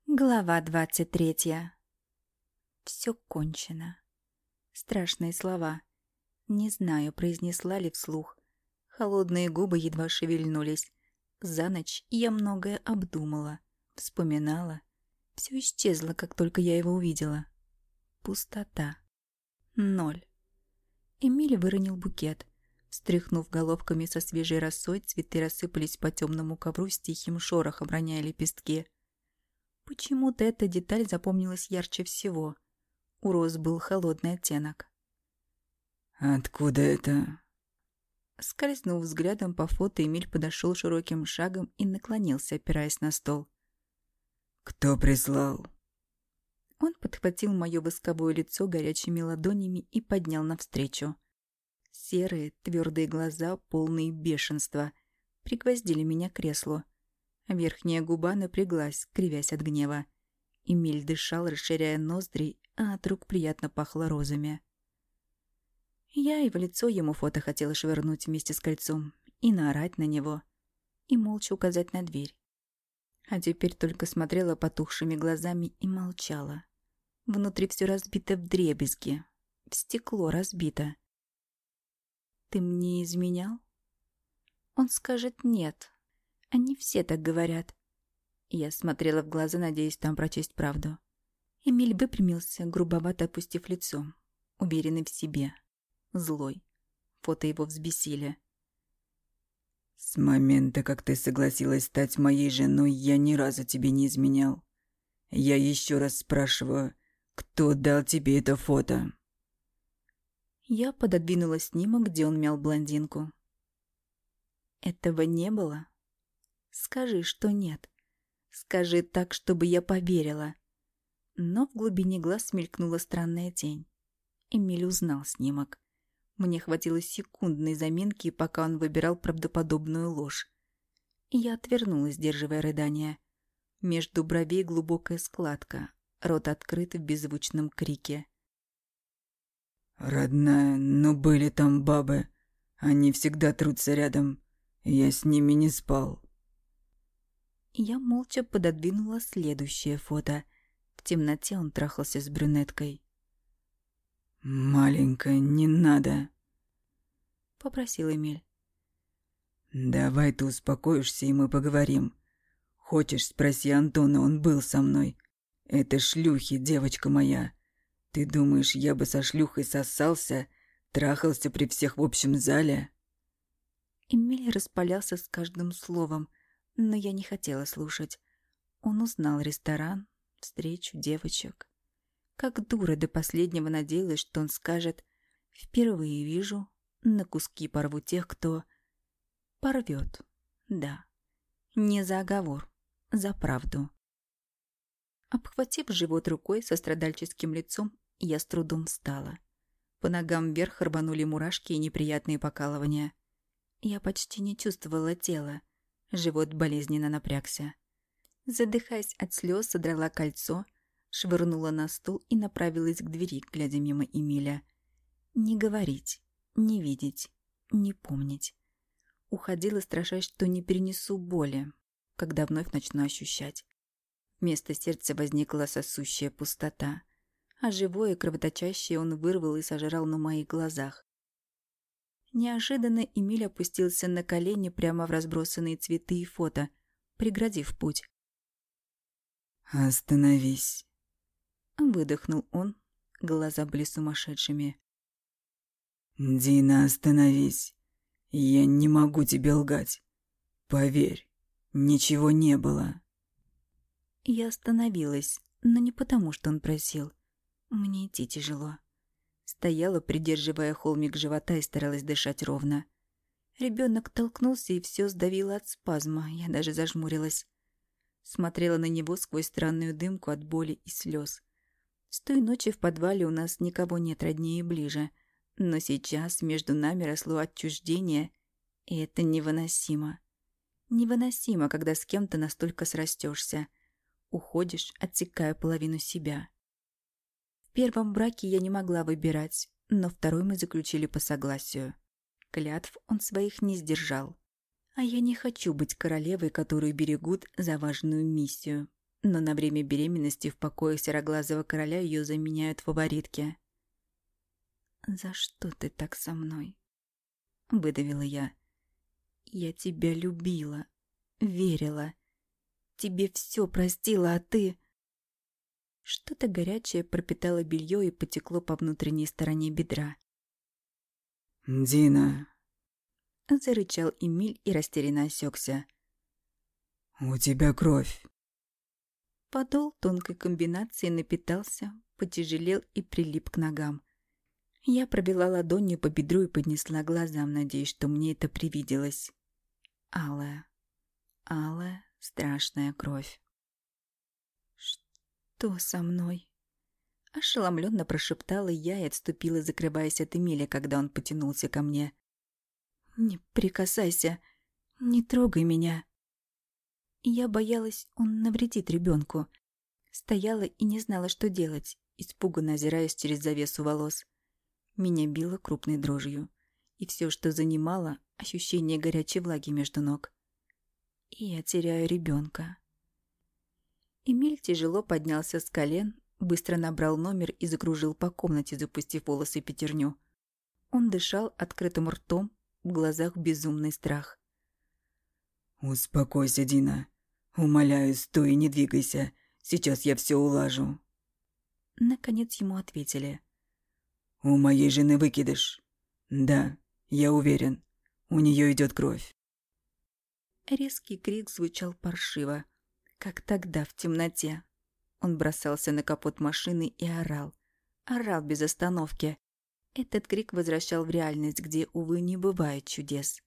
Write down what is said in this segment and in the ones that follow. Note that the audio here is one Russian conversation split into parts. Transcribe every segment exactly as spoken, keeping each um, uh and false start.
Глава двадцать третья. Все кончено. Страшные слова. Не знаю, произнесла ли вслух. Холодные губы едва шевельнулись. За ночь я многое обдумала, вспоминала. Все исчезло, как только я его увидела. Пустота. Ноль. Эмиль выронил букет. Встряхнув головками со свежей росой, цветы рассыпались по темному ковру с тихим шорохом, роняя лепестки. Почему-то эта деталь запомнилась ярче всего. У роз был холодный оттенок. «Откуда это?» Скользнув взглядом по фото, Эмиль подошел широким шагом и наклонился, опираясь на стол. «Кто прислал?» Он подхватил мое восковое лицо горячими ладонями и поднял навстречу. Серые, твердые глаза, полные бешенства, пригвоздили меня к креслу. Верхняя губа напряглась, кривясь от гнева. Эмиль дышал, расширяя ноздри, а от рук приятно пахло розами. Я и в лицо ему фото хотела швырнуть вместе с кольцом, и наорать на него, и молча указать на дверь. А теперь только смотрела потухшими глазами и молчала. Внутри все разбито вдребезги, в стекло разбито. «Ты мне изменял?» Он скажет «нет». Они все так говорят. Я смотрела в глаза, надеясь там прочесть правду. Эмиль выпрямился, грубовато опустив лицо, уверенный в себе, злой. Фото его взбесили. «С момента, как ты согласилась стать моей женой, я ни разу тебе не изменял. Я еще раз спрашиваю, кто дал тебе это фото?» Я пододвинула снимок, где он мял блондинку. Этого не было? Скажи, что нет. Скажи так, чтобы я поверила. Но в глубине глаз мелькнула странная тень. Эмиль узнал снимок. Мне хватило секундной заминки, пока он выбирал правдоподобную ложь. Я отвернулась, сдерживая рыдание. Между бровей глубокая складка, рот открыт в беззвучном крике. «Родная, но были там бабы. Они всегда трутся рядом. Я с ними не спал». Я молча пододвинула следующее фото. В темноте он трахался с брюнеткой. «Маленькая, не надо», — попросил Эмиль. «Давай ты успокоишься, и мы поговорим. Хочешь, спроси Антона, он был со мной. Это шлюхи, девочка моя. Ты думаешь, я бы со шлюхой сосался, трахался при всех в общем зале?» Эмиль распалялся с каждым словом, но я не хотела слушать. Он узнал ресторан, встречу, девочек. Как дура до последнего надеялась, что он скажет: «Впервые вижу, на куски порву тех, кто...» Порвет, да. Не за оговор, за правду. Обхватив живот рукой со страдальческим лицом, я с трудом встала. По ногам вверх рванули мурашки и неприятные покалывания. Я почти не чувствовала тела. Живот болезненно напрягся. Задыхаясь от слез, содрала кольцо, швырнула на стол и направилась к двери, глядя мимо Эмиля. Не говорить, не видеть, не помнить. Уходила, страшась, что не перенесу боли, когда вновь начну ощущать. Вместо сердца возникла сосущая пустота, а живое, кровоточащее он вырвал и сожрал на моих глазах. Неожиданно Эмиль опустился на колени прямо в разбросанные цветы и фото, преградив путь. «Остановись», — выдохнул он, глаза были сумасшедшими. «Дина, остановись. Я не могу тебе лгать. Поверь, ничего не было». Я остановилась, но не потому, что он просил. Мне идти тяжело. Стояла, придерживая холмик живота, и старалась дышать ровно. Ребенок толкнулся, и все сдавило от спазма, я даже зажмурилась. Смотрела на него сквозь странную дымку от боли и слез. С той ночи в подвале у нас никого нет роднее и ближе, но сейчас между нами росло отчуждение, и это невыносимо. Невыносимо, когда с кем-то настолько срастешься. Уходишь, отсекая половину себя. В первом браке я не могла выбирать, но второй мы заключили по согласию. Клятв он своих не сдержал. А я не хочу быть королевой, которую берегут за важную миссию. но на время беременности в покоях сероглазого короля ее заменяют фаворитки. «За что ты так со мной?» — выдавила я. «Я тебя любила, верила, тебе все простила, а ты...» Что-то горячее пропитало белье и потекло по внутренней стороне бедра. «Дина!» — зарычал Эмиль и растерянно осекся. «У тебя кровь!» Подол тонкой комбинации напитался, потяжелел и прилип к ногам. Я провела ладонью по бедру и поднесла глазам, надеясь, что мне это привиделось. Алая, алая, страшная кровь. «Что со мной?» — ошеломленно прошептала я и отступила, закрываясь от Эмиля, когда он потянулся ко мне. «Не прикасайся, не трогай меня!» Я боялась, он навредит ребенку. Стояла и не знала, что делать, испуганно озираясь через завесу волос. Меня било крупной дрожью, и все, что занимало, ощущение горячей влаги между ног. И я теряю ребенка. Эмиль тяжело поднялся с колен, быстро набрал номер и закружил по комнате, запустив волосы пятерню. Он дышал открытым ртом, в глазах безумный страх. «Успокойся, Дина. Умоляю, стой и не двигайся. Сейчас я все улажу». Наконец ему ответили. «У моей жены выкидыш. Да, я уверен. У нее идет кровь». Резкий крик звучал паршиво, как тогда в темноте. Он бросался на капот машины и орал. Орал без остановки. Этот крик возвращал в реальность, где, увы, не бывает чудес.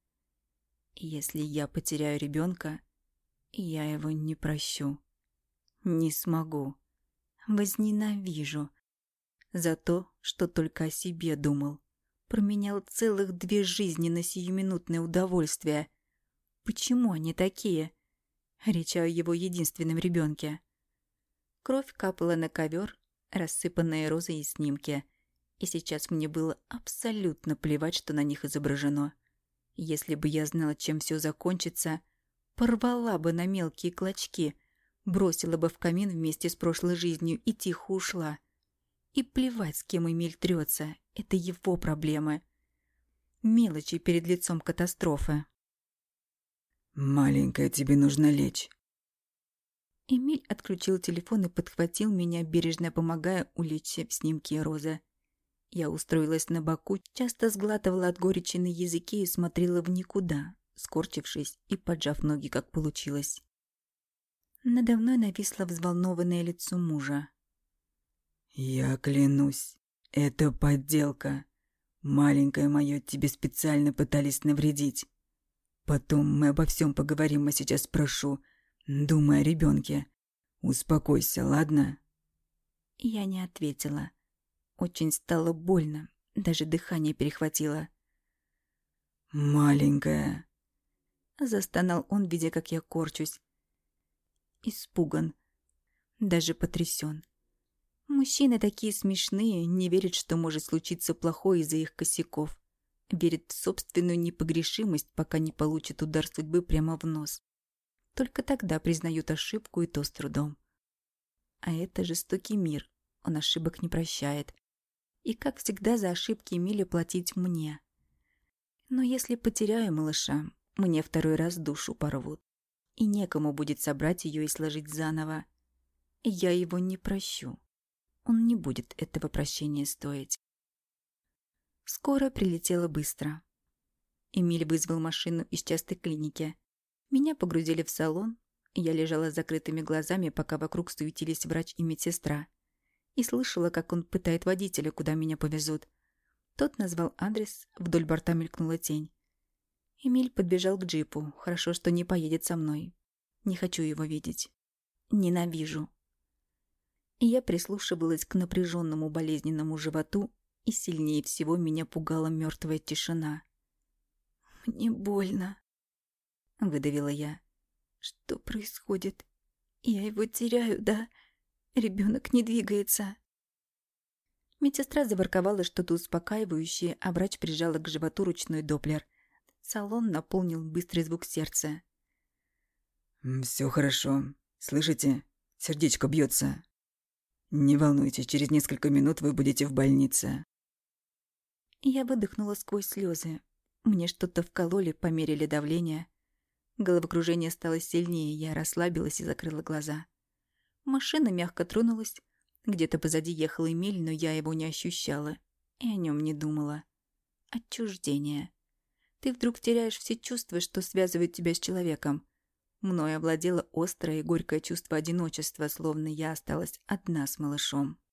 Если я потеряю ребенка, я его не прощу. Не смогу. Возненавижу. За то, что только о себе думал. Променял целых две жизни на сиюминутное удовольствие. Почему они такие? Речь о его единственном ребенке. Кровь капала на ковер, рассыпанные розы и снимки. И сейчас мне было абсолютно плевать, что на них изображено. Если бы я знала, чем все закончится, порвала бы на мелкие клочки, бросила бы в камин вместе с прошлой жизнью и тихо ушла. И плевать, с кем Эмиль трется, это его проблемы. Мелочи перед лицом катастрофы. «Маленькая, тебе нужно лечь». Эмиль отключил телефон и подхватил меня, бережно помогая улечься в снимке розы. Я устроилась на боку, часто сглатывала от горечи на языке и смотрела в никуда, скорчившись и поджав ноги, как получилось. Надо мной нависло взволнованное лицо мужа. «Я клянусь, это подделка. Маленькая моя, тебе специально пытались навредить. Потом мы обо всем поговорим, а сейчас прошу, думай о ребенке. Успокойся, ладно?» Я не ответила. Очень стало больно, даже дыхание перехватило. «Маленькая», — застонал он, видя, как я корчусь. Испуган, даже потрясен. Мужчины такие смешные, не верят, что может случиться плохое из-за их косяков. Верят в собственную непогрешимость, пока не получат удар судьбы прямо в нос. Только тогда признают ошибку, и то с трудом. А это жестокий мир, он ошибок не прощает. И, как всегда, за ошибки Эмиля платить мне. Но если потеряю малыша, мне второй раз душу порвут. И некому будет собрать ее и сложить заново. Я его не прощу. Он не будет этого прощения стоить. Скоро прилетела быстро. Эмиль вызвал машину из частной клиники. Меня погрузили в салон. Я лежала с закрытыми глазами, пока вокруг суетились врач и медсестра. И слышала, как он пытает водителя, куда меня повезут. Тот назвал адрес, вдоль борта мелькнула тень. Эмиль подбежал к джипу. Хорошо, что не поедет со мной. Не хочу его видеть. Ненавижу. И я прислушивалась к напряженному болезненному животу, и сильнее всего меня пугала мертвая тишина. «Мне больно», — выдавила я. «Что происходит? Я его теряю, да? Ребенок не двигается». Медсестра заворковала что-то успокаивающее, а врач прижала к животу ручной доплер. Салон наполнил быстрый звук сердца. «Все хорошо. Слышите? Сердечко бьется. Не волнуйтесь, через несколько минут вы будете в больнице. Я выдохнула сквозь слезы. Мне что-то вкололи, померили давление. Головокружение стало сильнее, я расслабилась и закрыла глаза. Машина мягко тронулась. Где-то позади ехал Эмиль, но я его не ощущала и о нем не думала. Отчуждение. Ты вдруг теряешь все чувства, что связывают тебя с человеком. Мною овладело острое и горькое чувство одиночества, словно я осталась одна с малышом.